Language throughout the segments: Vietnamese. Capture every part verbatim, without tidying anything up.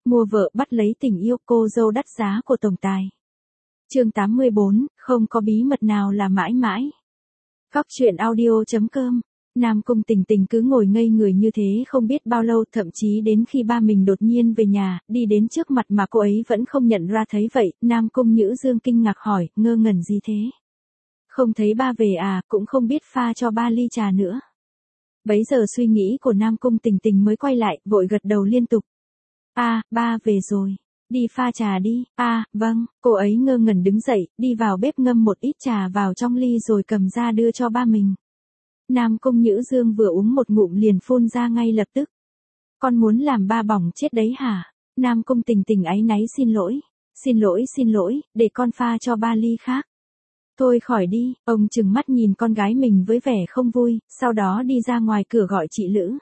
Mua vợ bắt lấy tình yêu, cô dâu đắt giá của tổng tài. Chương tám mươi bốn, không có bí mật nào là mãi mãi. Góc truyện audio chấm com. Nam Cung Tình Tình cứ ngồi ngây người như thế không biết bao lâu, thậm chí đến khi ba mình đột nhiên về nhà, đi đến trước mặt mà cô ấy vẫn không nhận ra. Thấy vậy, Nam Cung Nhữ Dương kinh ngạc hỏi, ngơ ngẩn gì thế? Không thấy ba về à, cũng không biết pha cho ba ly trà nữa. Bấy giờ suy nghĩ của Nam Cung Tình Tình mới quay lại, vội gật đầu liên tục. À, ba về rồi. Đi pha trà đi. À, vâng. Cô ấy ngơ ngẩn đứng dậy, đi vào bếp ngâm một ít trà vào trong ly rồi cầm ra đưa cho ba mình. Nam Cung Nhữ Dương vừa uống một ngụm liền phun ra ngay lập tức. Con muốn làm ba bỏng chết đấy hả? Nam Cung Tình Tình áy náy xin lỗi. Xin lỗi xin lỗi, để con pha cho ba ly khác. Thôi khỏi đi, ông trừng mắt nhìn con gái mình với vẻ không vui, sau đó đi ra ngoài cửa gọi chị Lữ.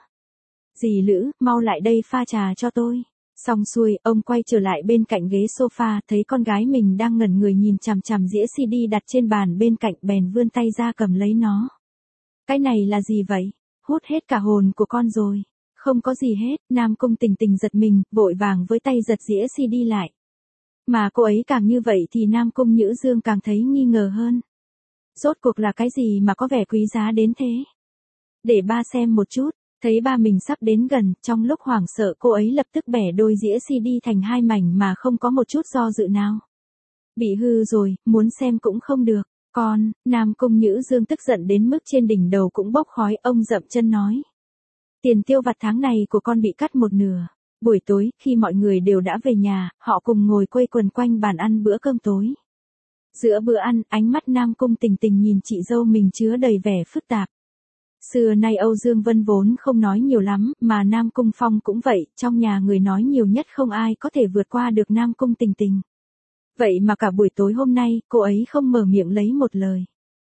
Dì Lữ, mau lại đây pha trà cho tôi. Xong xuôi, ông quay trở lại bên cạnh ghế sofa, thấy con gái mình đang ngẩn người nhìn chằm chằm đĩa xê đê đặt trên bàn bên cạnh, bèn vươn tay ra cầm lấy nó. Cái này là gì vậy? Hút hết cả hồn của con rồi. Không có gì hết. Nam Cung Tình Tình giật mình, vội vàng với tay giật đĩa xê đê lại. Mà cô ấy càng như vậy thì Nam Cung Nhữ Dương càng thấy nghi ngờ hơn. Rốt cuộc là cái gì mà có vẻ quý giá đến thế? Để ba xem một chút. Thấy ba mình sắp đến gần, trong lúc hoảng sợ cô ấy lập tức bẻ đôi đĩa xê đê thành hai mảnh mà không có một chút do dự nào. Bị hư rồi, muốn xem cũng không được. Con, Nam Cung Nhữ Dương tức giận đến mức trên đỉnh đầu cũng bốc khói, ông dậm chân nói. Tiền tiêu vặt tháng này của con bị cắt một nửa. Buổi tối, khi mọi người đều đã về nhà, họ cùng ngồi quây quần quanh bàn ăn bữa cơm tối. Giữa bữa ăn, ánh mắt Nam Cung Tình Tình nhìn chị dâu mình chứa đầy vẻ phức tạp. Xưa nay Âu Dương Vân vốn không nói nhiều lắm, mà Nam Cung Phong cũng vậy, trong nhà người nói nhiều nhất không ai có thể vượt qua được Nam Cung Tình Tình. Vậy mà cả buổi tối hôm nay, cô ấy không mở miệng lấy một lời.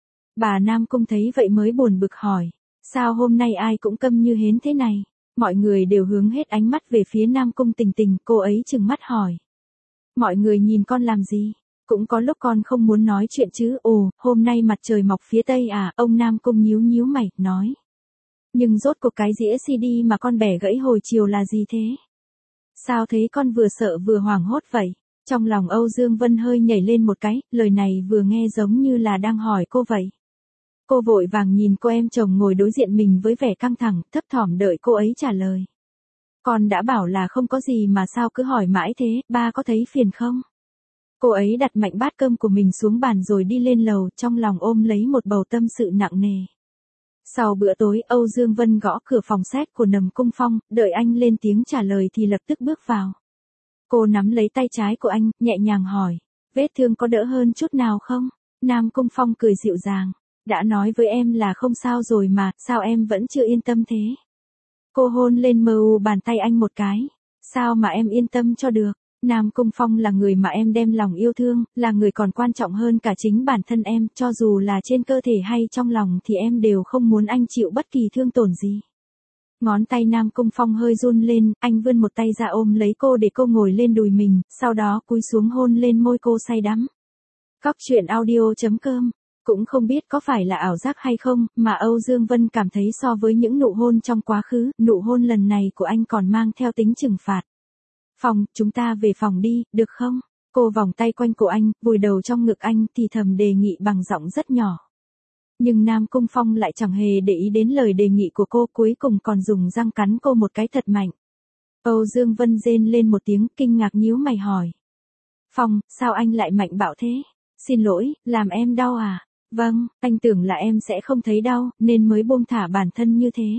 Bà Nam Cung thấy vậy mới buồn bực hỏi, sao hôm nay ai cũng câm như hến thế này? Mọi người đều hướng hết ánh mắt về phía Nam Cung Tình Tình, cô ấy trừng mắt hỏi. Mọi người nhìn con làm gì? Cũng có lúc con không muốn nói chuyện chứ. Ồ, hôm nay mặt trời mọc phía tây à? Ông Nam Cung nhíu nhíu mày, nói. Nhưng rốt cuộc cái đĩa xê đê mà con bẻ gãy hồi chiều là gì thế? Sao thấy con vừa sợ vừa hoảng hốt vậy? Trong lòng Âu Dương Vân hơi nhảy lên một cái, lời này vừa nghe giống như là đang hỏi cô vậy. Cô vội vàng nhìn cô em chồng ngồi đối diện mình với vẻ căng thẳng, thấp thỏm đợi cô ấy trả lời. Con đã bảo là không có gì mà sao cứ hỏi mãi thế, ba có thấy phiền không? Cô ấy đặt mạnh bát cơm của mình xuống bàn rồi đi lên lầu, trong lòng ôm lấy một bầu tâm sự nặng nề. Sau bữa tối, Âu Dương Vân gõ cửa phòng sách của Nầm Cung Phong, đợi anh lên tiếng trả lời thì lập tức bước vào. Cô nắm lấy tay trái của anh, nhẹ nhàng hỏi, vết thương có đỡ hơn chút nào không? Nam Cung Phong cười dịu dàng, đã nói với em là không sao rồi mà, sao em vẫn chưa yên tâm thế? Cô hôn lên mờ u bàn tay anh một cái, sao mà em yên tâm cho được? Nam Cung Phong là người mà em đem lòng yêu thương, là người còn quan trọng hơn cả chính bản thân em, cho dù là trên cơ thể hay trong lòng thì em đều không muốn anh chịu bất kỳ thương tổn gì. Ngón tay Nam Cung Phong hơi run lên, anh vươn một tay ra ôm lấy cô để cô ngồi lên đùi mình, sau đó cúi xuống hôn lên môi cô say đắm. Góc truyện audio chấm com. Cũng không biết có phải là ảo giác hay không, mà Âu Dương Vân cảm thấy so với những nụ hôn trong quá khứ, nụ hôn lần này của anh còn mang theo tính trừng phạt. Phòng, chúng ta về phòng đi, được không? Cô vòng tay quanh cổ anh, vùi đầu trong ngực anh thì thầm đề nghị bằng giọng rất nhỏ. Nhưng Nam Cung Phong lại chẳng hề để ý đến lời đề nghị của cô, cuối cùng còn dùng răng cắn cô một cái thật mạnh. Âu Dương Vân rên lên một tiếng, kinh ngạc nhíu mày hỏi. Phong, sao anh lại mạnh bạo thế? Xin lỗi, làm em đau à? Vâng, anh tưởng là em sẽ không thấy đau, nên mới buông thả bản thân như thế.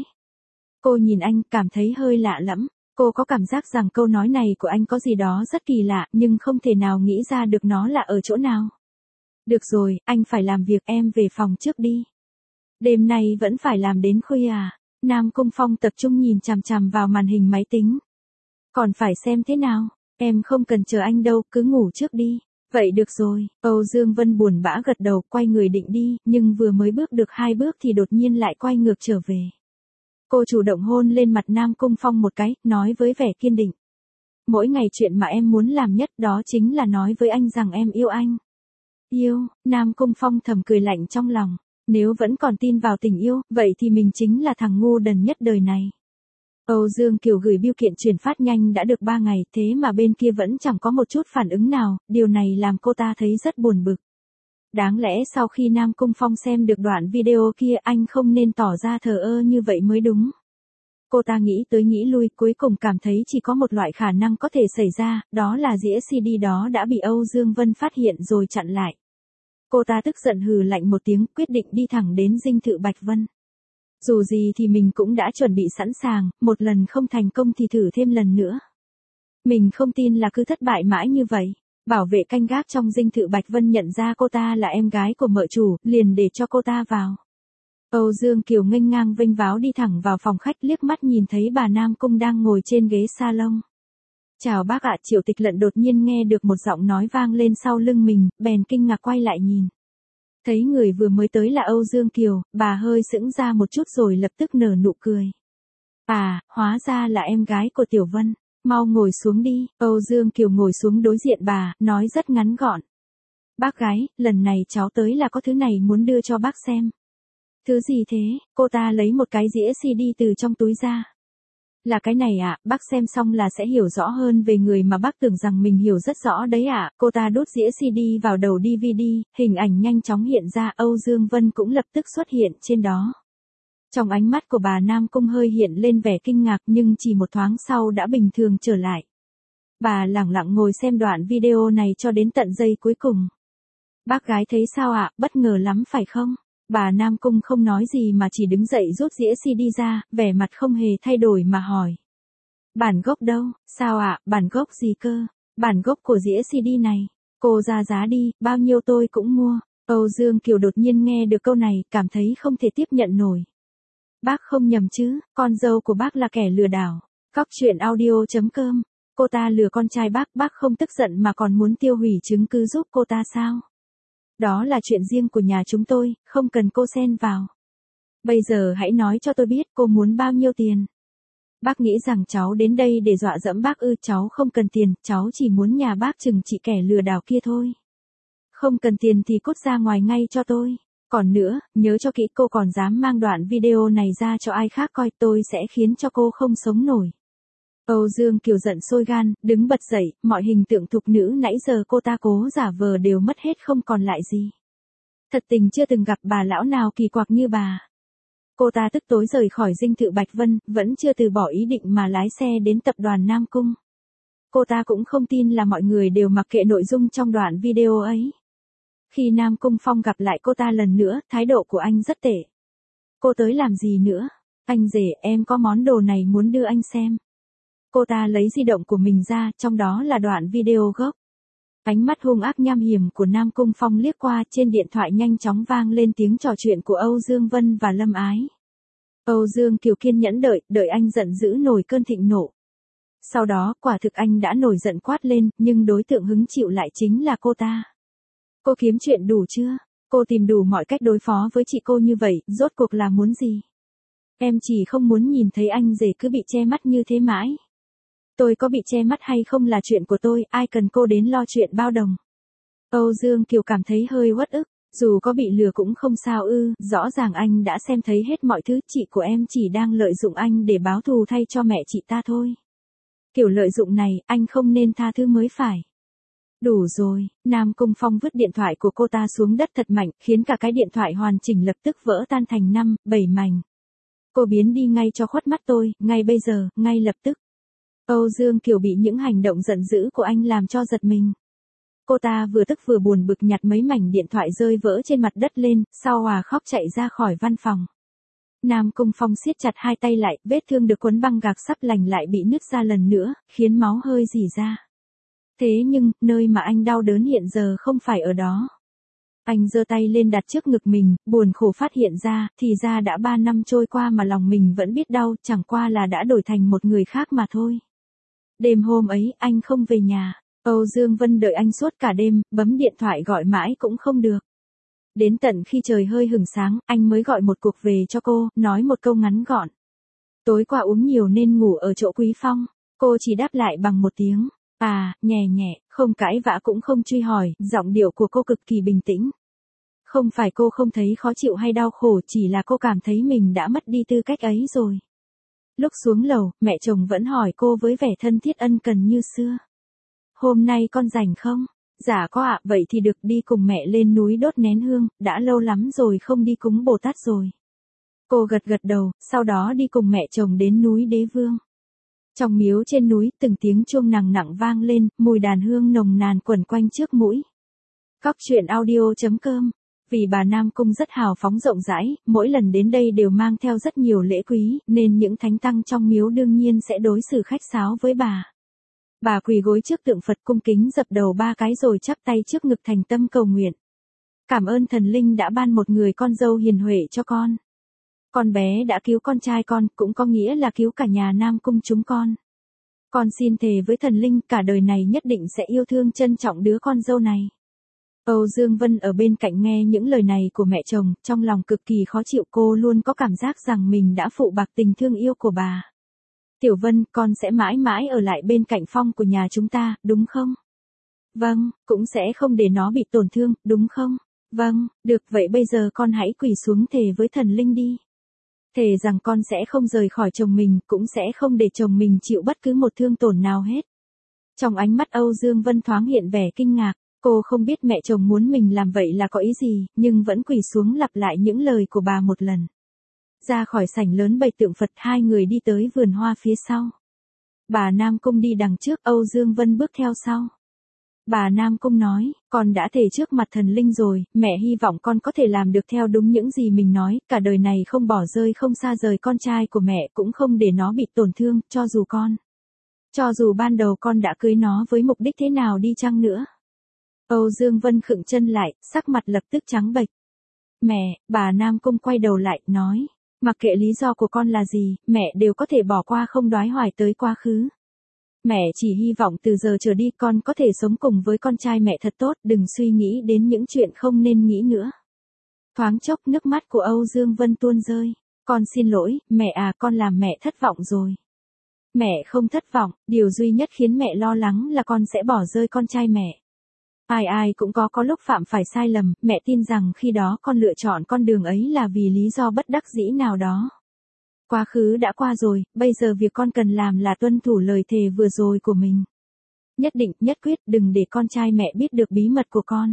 Cô nhìn anh, cảm thấy hơi lạ lẫm. Cô có cảm giác rằng câu nói này của anh có gì đó rất kỳ lạ, nhưng không thể nào nghĩ ra được nó là ở chỗ nào. Được rồi, anh phải làm việc, em về phòng trước đi. Đêm nay vẫn phải làm đến khuya à? Nam Cung Phong tập trung nhìn chằm chằm vào màn hình máy tính. Còn phải xem thế nào? Em không cần chờ anh đâu, cứ ngủ trước đi. Vậy được rồi. Âu Dương Vân buồn bã gật đầu, quay người định đi, nhưng vừa mới bước được hai bước thì đột nhiên lại quay ngược trở về. Cô chủ động hôn lên mặt Nam Cung Phong một cái, nói với vẻ kiên định. Mỗi ngày chuyện mà em muốn làm nhất đó chính là nói với anh rằng em yêu anh. Yêu, Nam Cung Phong thầm cười lạnh trong lòng. Nếu vẫn còn tin vào tình yêu, vậy thì mình chính là thằng ngu đần nhất đời này. Âu Dương Kiều gửi bưu kiện chuyển phát nhanh đã được ba ngày, thế mà bên kia vẫn chẳng có một chút phản ứng nào, điều này làm cô ta thấy rất buồn bực. Đáng lẽ sau khi Nam Cung Phong xem được đoạn video kia anh không nên tỏ ra thờ ơ như vậy mới đúng. Cô ta nghĩ tới nghĩ lui, cuối cùng cảm thấy chỉ có một loại khả năng có thể xảy ra, đó là đĩa xê đê đó đã bị Âu Dương Vân phát hiện rồi chặn lại. Cô ta tức giận hừ lạnh một tiếng, quyết định đi thẳng đến dinh thự Bạch Vân. Dù gì thì mình cũng đã chuẩn bị sẵn sàng, một lần không thành công thì thử thêm lần nữa. Mình không tin là cứ thất bại mãi như vậy. Bảo vệ canh gác trong dinh thự Bạch Vân nhận ra cô ta là em gái của mợ chủ, liền để cho cô ta vào. Âu Dương Kiều nghênh ngang vênh váo đi thẳng vào phòng khách, liếc mắt nhìn thấy bà Nam Cung đang ngồi trên ghế salon. Chào bác ạ. Triệu Tịch Lận đột nhiên nghe được một giọng nói vang lên sau lưng mình, bèn kinh ngạc quay lại nhìn. Thấy người vừa mới tới là Âu Dương Kiều, bà hơi sững ra một chút rồi lập tức nở nụ cười. À, hóa ra là em gái của Tiểu Vân. Mau ngồi xuống đi. Âu Dương Kiều ngồi xuống đối diện bà, nói rất ngắn gọn. Bác gái, lần này cháu tới là có thứ này muốn đưa cho bác xem. Thứ gì thế? Cô ta lấy một cái đĩa xê đê từ trong túi ra. Là cái này ạ, à, bác xem xong là sẽ hiểu rõ hơn về người mà bác tưởng rằng mình hiểu rất rõ đấy ạ. À. Cô ta đút đĩa xê đê vào đầu đê vê đê, hình ảnh nhanh chóng hiện ra, Âu Dương Vân cũng lập tức xuất hiện trên đó. Trong ánh mắt của bà Nam Cung hơi hiện lên vẻ kinh ngạc nhưng chỉ một thoáng sau đã bình thường trở lại. Bà lẳng lặng ngồi xem đoạn video này cho đến tận giây cuối cùng. Bác gái thấy sao ạ, à? Bất ngờ lắm phải không? Bà Nam Cung không nói gì mà chỉ đứng dậy rút đĩa xê đê ra, vẻ mặt không hề thay đổi mà hỏi. Bản gốc đâu? Sao ạ, à? Bản gốc gì cơ? Bản gốc của đĩa xê đê này. Cô ra giá đi, bao nhiêu tôi cũng mua. Âu Dương Kiều đột nhiên nghe được câu này, cảm thấy không thể tiếp nhận nổi. Bác không nhầm chứ, con dâu của bác là kẻ lừa đảo. Cóc truyện audio chấm com. Cô ta lừa con trai bác, bác không tức giận mà còn muốn tiêu hủy chứng cứ giúp cô ta sao? Đó là chuyện riêng của nhà chúng tôi, không cần cô xen vào. Bây giờ hãy nói cho tôi biết cô muốn bao nhiêu tiền. Bác nghĩ rằng cháu đến đây để dọa dẫm bác ư? Cháu không cần tiền, cháu chỉ muốn nhà bác trừng trị kẻ lừa đảo kia thôi. Không cần tiền thì cút ra ngoài ngay cho tôi. Còn nữa, nhớ cho kỹ, cô còn dám mang đoạn video này ra cho ai khác coi, tôi sẽ khiến cho cô không sống nổi. Âu Dương Kiều giận sôi gan, đứng bật dậy, mọi hình tượng thục nữ nãy giờ cô ta cố giả vờ đều mất hết không còn lại gì. Thật tình chưa từng gặp bà lão nào kỳ quặc như bà. Cô ta tức tối rời khỏi dinh thự Bạch Vân, vẫn chưa từ bỏ ý định mà lái xe đến tập đoàn Nam Cung. Cô ta cũng không tin là mọi người đều mặc kệ nội dung trong đoạn video ấy. Khi Nam Cung Phong gặp lại cô ta lần nữa, thái độ của anh rất tệ. Cô tới làm gì nữa? Anh rể, em có món đồ này muốn đưa anh xem. Cô ta lấy di động của mình ra, trong đó là đoạn video gốc. Ánh mắt hung ác nham hiểm của Nam Cung Phong liếc qua, trên điện thoại nhanh chóng vang lên tiếng trò chuyện của Âu Dương Vân và Lâm Ái. Âu Dương Kiều kiên nhẫn đợi, đợi anh giận dữ nổi cơn thịnh nộ. Sau đó, quả thực anh đã nổi giận quát lên, nhưng đối tượng hứng chịu lại chính là cô ta. Cô kiếm chuyện đủ chưa? Cô tìm đủ mọi cách đối phó với chị cô như vậy, rốt cuộc là muốn gì? Em chỉ không muốn nhìn thấy anh rể cứ bị che mắt như thế mãi. Tôi có bị che mắt hay không là chuyện của tôi, ai cần cô đến lo chuyện bao đồng. Âu Dương Kiều cảm thấy hơi uất ức, dù có bị lừa cũng không sao ư, rõ ràng anh đã xem thấy hết mọi thứ, chị của em chỉ đang lợi dụng anh để báo thù thay cho mẹ chị ta thôi. Kiểu lợi dụng này, anh không nên tha thứ mới phải. Đủ rồi, Nam Cung Phong vứt điện thoại của cô ta xuống đất thật mạnh, khiến cả cái điện thoại hoàn chỉnh lập tức vỡ tan thành năm, bảy mảnh. Cô biến đi ngay cho khuất mắt tôi, ngay bây giờ, ngay lập tức. Âu Dương Kiều bị những hành động giận dữ của anh làm cho giật mình. Cô ta vừa tức vừa buồn bực nhặt mấy mảnh điện thoại rơi vỡ trên mặt đất lên, sau hòa khóc chạy ra khỏi văn phòng. Nam Cung Phong siết chặt hai tay lại, vết thương được quấn băng gạc sắp lành lại bị nứt ra lần nữa, khiến máu hơi rỉ ra. Thế nhưng, nơi mà anh đau đớn hiện giờ không phải ở đó. Anh giơ tay lên đặt trước ngực mình, buồn khổ phát hiện ra, thì ra đã ba năm trôi qua mà lòng mình vẫn biết đau, chẳng qua là đã đổi thành một người khác mà thôi. Đêm hôm ấy, anh không về nhà. Âu Dương Vân đợi anh suốt cả đêm, bấm điện thoại gọi mãi cũng không được. Đến tận khi trời hơi hửng sáng, anh mới gọi một cuộc về cho cô, nói một câu ngắn gọn. Tối qua uống nhiều nên ngủ ở chỗ Quý Phong. Cô chỉ đáp lại bằng một tiếng. À, nhẹ nhẹ, không cãi vã cũng không truy hỏi, giọng điệu của cô cực kỳ bình tĩnh. Không phải cô không thấy khó chịu hay đau khổ, chỉ là cô cảm thấy mình đã mất đi tư cách ấy rồi. Lúc xuống lầu, mẹ chồng vẫn hỏi cô với vẻ thân thiết ân cần như xưa. Hôm nay con rảnh không? Dạ có ạ, vậy thì được đi cùng mẹ lên núi đốt nén hương, đã lâu lắm rồi không đi cúng Bồ Tát rồi. Cô gật gật đầu, sau đó đi cùng mẹ chồng đến núi Đế Vương. Trong miếu trên núi, từng tiếng chuông nặng nặng vang lên, mùi đàn hương nồng nàn quẩn quanh trước mũi. Cóc truyện audio chấm com. Vì bà Nam Cung rất hào phóng rộng rãi, mỗi lần đến đây đều mang theo rất nhiều lễ quý, nên những thánh tăng trong miếu đương nhiên sẽ đối xử khách sáo với bà. Bà quỳ gối trước tượng Phật cung kính dập đầu ba cái rồi chắp tay trước ngực thành tâm cầu nguyện. Cảm ơn thần linh đã ban một người con dâu hiền huệ cho con. Con bé đã cứu con trai con, cũng có nghĩa là cứu cả nhà Nam Cung chúng con. Con xin thề với thần linh cả đời này nhất định sẽ yêu thương trân trọng đứa con dâu này. Âu Dương Vân ở bên cạnh nghe những lời này của mẹ chồng, trong lòng cực kỳ khó chịu, cô luôn có cảm giác rằng mình đã phụ bạc tình thương yêu của bà. Tiểu Vân, con sẽ mãi mãi ở lại bên cạnh Phong của nhà chúng ta, đúng không? Vâng, cũng sẽ không để nó bị tổn thương, đúng không? Vâng, được vậy bây giờ con hãy quỳ xuống thề với thần linh đi. Thề rằng con sẽ không rời khỏi chồng mình, cũng sẽ không để chồng mình chịu bất cứ một thương tổn nào hết. Trong ánh mắt Âu Dương Vân thoáng hiện vẻ kinh ngạc, cô không biết mẹ chồng muốn mình làm vậy là có ý gì, nhưng vẫn quỳ xuống lặp lại những lời của bà một lần. Ra khỏi sảnh lớn bày tượng Phật, hai người đi tới vườn hoa phía sau. Bà Nam Cung đi đằng trước, Âu Dương Vân bước theo sau. Bà Nam Cung nói, con đã thề trước mặt thần linh rồi, mẹ hy vọng con có thể làm được theo đúng những gì mình nói, cả đời này không bỏ rơi không xa rời con trai của mẹ, cũng không để nó bị tổn thương, cho dù con. Cho dù ban đầu con đã cưới nó với mục đích thế nào đi chăng nữa. Âu Dương Vân khựng chân lại, sắc mặt lập tức trắng bệch. Mẹ, bà Nam Cung quay đầu lại, nói, mặc kệ lý do của con là gì, mẹ đều có thể bỏ qua không đoái hoài tới quá khứ. Mẹ chỉ hy vọng từ giờ trở đi con có thể sống cùng với con trai mẹ thật tốt, đừng suy nghĩ đến những chuyện không nên nghĩ nữa. Thoáng chốc nước mắt của Âu Dương Vân tuôn rơi. Con xin lỗi, mẹ à, con làm mẹ thất vọng rồi. Mẹ không thất vọng, điều duy nhất khiến mẹ lo lắng là con sẽ bỏ rơi con trai mẹ. Ai ai cũng có có lúc phạm phải sai lầm, mẹ tin rằng khi đó con lựa chọn con đường ấy là vì lý do bất đắc dĩ nào đó. Quá khứ đã qua rồi, bây giờ việc con cần làm là tuân thủ lời thề vừa rồi của mình. Nhất định, nhất quyết, đừng để con trai mẹ biết được bí mật của con.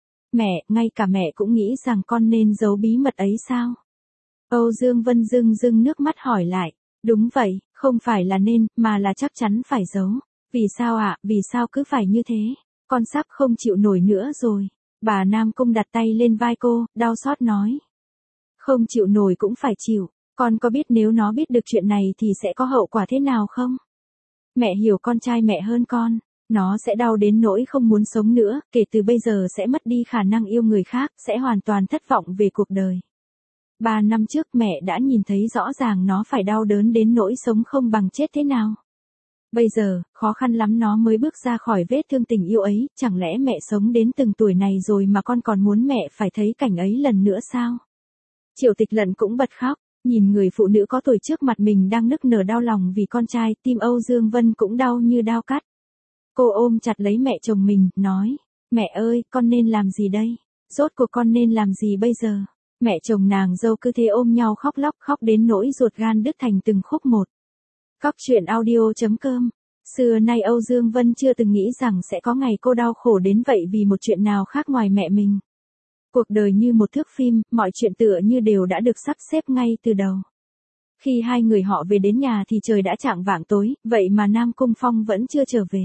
Mẹ, ngay cả mẹ cũng nghĩ rằng con nên giấu bí mật ấy sao? Âu Dương Vân rưng rưng nước mắt hỏi lại. Đúng vậy, không phải là nên, mà là chắc chắn phải giấu. Vì sao ạ, à? Vì sao cứ phải như thế? Con sắp không chịu nổi nữa rồi. Bà Nam Cung đặt tay lên vai cô, đau xót nói. Không chịu nổi cũng phải chịu. Con có biết nếu nó biết được chuyện này thì sẽ có hậu quả thế nào không? Mẹ hiểu con trai mẹ hơn con. Nó sẽ đau đến nỗi không muốn sống nữa, kể từ bây giờ sẽ mất đi khả năng yêu người khác, sẽ hoàn toàn thất vọng về cuộc đời. Ba năm trước mẹ đã nhìn thấy rõ ràng nó phải đau đớn đến nỗi sống không bằng chết thế nào. Bây giờ, khó khăn lắm nó mới bước ra khỏi vết thương tình yêu ấy, chẳng lẽ mẹ sống đến từng tuổi này rồi mà con còn muốn mẹ phải thấy cảnh ấy lần nữa sao? Triệu Tịch Lận cũng bật khóc, nhìn người phụ nữ có tuổi trước mặt mình đang nức nở đau lòng vì con trai, tim Âu Dương Vân cũng đau như dao cắt. Cô ôm chặt lấy mẹ chồng mình, nói, mẹ ơi, con nên làm gì đây? Rốt cuộc con nên làm gì bây giờ? Mẹ chồng nàng dâu cứ thế ôm nhau khóc lóc, khóc đến nỗi ruột gan đứt thành từng khúc một. Cóc truyện audio chấm com. Xưa nay Âu Dương Vân chưa từng nghĩ rằng sẽ có ngày cô đau khổ đến vậy vì một chuyện nào khác ngoài mẹ mình. Cuộc đời như một thước phim, mọi chuyện tựa như đều đã được sắp xếp ngay từ đầu. Khi hai người họ về đến nhà thì trời đã chạng vạng tối, vậy mà Nam Cung Phong vẫn chưa trở về.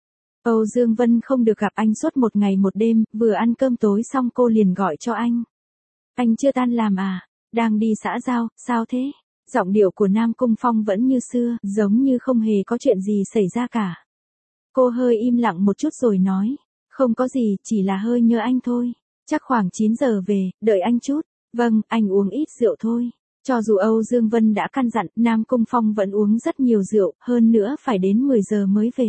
Âu Dương Vân không được gặp anh suốt một ngày một đêm, vừa ăn cơm tối xong cô liền gọi cho anh. Anh chưa tan làm à? Đang đi xã giao, sao thế? Giọng điệu của Nam Cung Phong vẫn như xưa, giống như không hề có chuyện gì xảy ra cả. Cô hơi im lặng một chút rồi nói, không có gì, chỉ là hơi nhớ anh thôi. Chắc khoảng chín giờ về, đợi anh chút. Vâng, anh uống ít rượu thôi. Cho dù Âu Dương Vân đã căn dặn, Nam Cung Phong vẫn uống rất nhiều rượu, hơn nữa phải đến mười giờ mới về.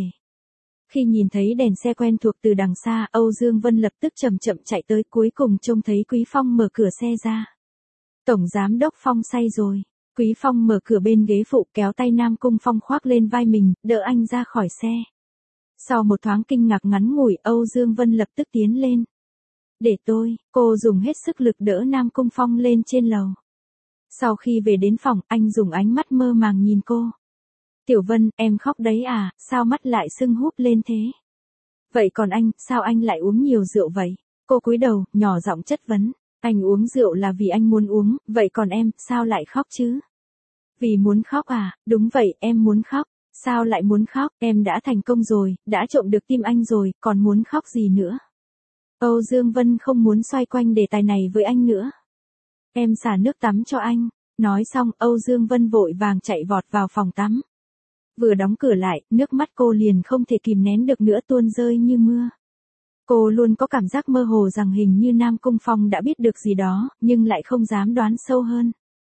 Khi nhìn thấy đèn xe quen thuộc từ đằng xa, Âu Dương Vân lập tức chậm chậm chạy tới, cuối cùng trông thấy Quý Phong mở cửa xe ra. Tổng giám đốc Phong say rồi. Quý Phong mở cửa bên ghế phụ, kéo tay Nam Cung Phong khoác lên vai mình, đỡ anh ra khỏi xe. Sau một thoáng kinh ngạc ngắn ngủi, Âu Dương Vân lập tức tiến lên. Để tôi, cô dùng hết sức lực đỡ Nam Cung Phong lên trên lầu. Sau khi về đến phòng, anh dùng ánh mắt mơ màng nhìn cô. Tiểu Vân, em khóc đấy à, sao mắt lại sưng húp lên thế? Vậy còn anh, sao anh lại uống nhiều rượu vậy? Cô cúi đầu, nhỏ giọng chất vấn. Anh uống rượu là vì anh muốn uống, vậy còn em, sao lại khóc chứ? Vì muốn khóc à, đúng vậy, em muốn khóc. Sao lại muốn khóc, em đã thành công rồi, đã trộm được tim anh rồi, còn muốn khóc gì nữa? Âu Dương Vân không muốn xoay quanh đề tài này với anh nữa. Em xả nước tắm cho anh. Nói xong, Âu Dương Vân vội vàng chạy vọt vào phòng tắm. Vừa đóng cửa lại, nước mắt cô liền không thể kìm nén được nữa tuôn rơi như mưa. Cô luôn có cảm giác mơ hồ rằng hình như Nam Cung Phong đã biết được gì đó, nhưng lại không dám đoán sâu hơn.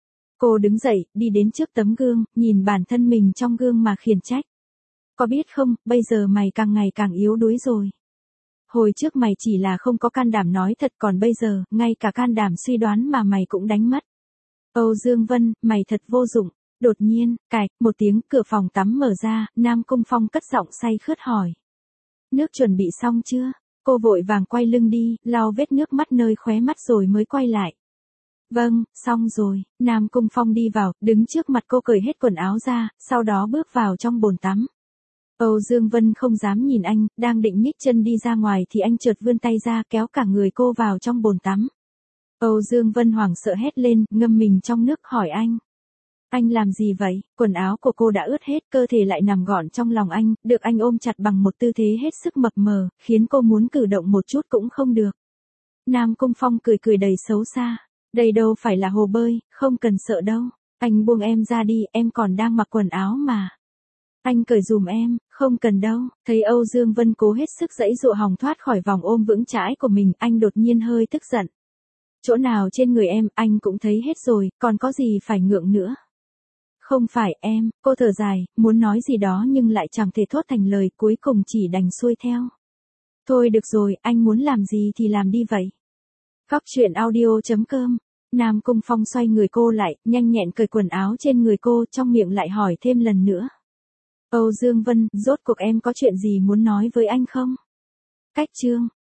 Cô đứng dậy, đi đến trước tấm gương, nhìn bản thân mình trong gương mà khiển trách. Có biết không, bây giờ mày càng ngày càng yếu đuối rồi. Hồi trước mày chỉ là không có can đảm nói thật, còn bây giờ, ngay cả can đảm suy đoán mà mày cũng đánh mất. Âu Dương Vân, mày thật vô dụng. Đột nhiên, cạch, một tiếng, cửa phòng tắm mở ra, Nam Cung Phong cất giọng say khướt hỏi. Nước chuẩn bị xong chưa? Cô vội vàng quay lưng đi, lau vết nước mắt nơi khóe mắt rồi mới quay lại. Vâng, xong rồi. Nam Cung Phong đi vào, đứng trước mặt cô cởi hết quần áo ra, sau đó bước vào trong bồn tắm. Âu Dương Vân không dám nhìn anh, đang định nhích chân đi ra ngoài thì anh chợt vươn tay ra kéo cả người cô vào trong bồn tắm. Âu Dương Vân hoảng sợ hét lên, ngâm mình trong nước hỏi anh. Anh làm gì vậy? Quần áo của cô đã ướt hết, cơ thể lại nằm gọn trong lòng anh, được anh ôm chặt bằng một tư thế hết sức mập mờ, khiến cô muốn cử động một chút cũng không được. Nam Cung Phong cười cười đầy xấu xa. Đây đâu phải là hồ bơi, không cần sợ đâu. Anh buông em ra đi, em còn đang mặc quần áo mà. Anh cởi giùm em, không cần đâu. Thấy Âu Dương Vân cố hết sức giãy giụa hòng thoát khỏi vòng ôm vững chãi của mình, anh đột nhiên hơi tức giận. Chỗ nào trên người em, anh cũng thấy hết rồi, còn có gì phải ngượng nữa. Không phải em, cô thở dài, muốn nói gì đó nhưng lại chẳng thể thốt thành lời, cuối cùng chỉ đành xuôi theo. Thôi được rồi, anh muốn làm gì thì làm đi vậy. Góc truyện audio chấm com. Nam Cung Phong xoay người cô lại, nhanh nhẹn cởi quần áo trên người cô, trong miệng lại hỏi thêm lần nữa. Âu Dương Vân, rốt cuộc em có chuyện gì muốn nói với anh không? Cách chương.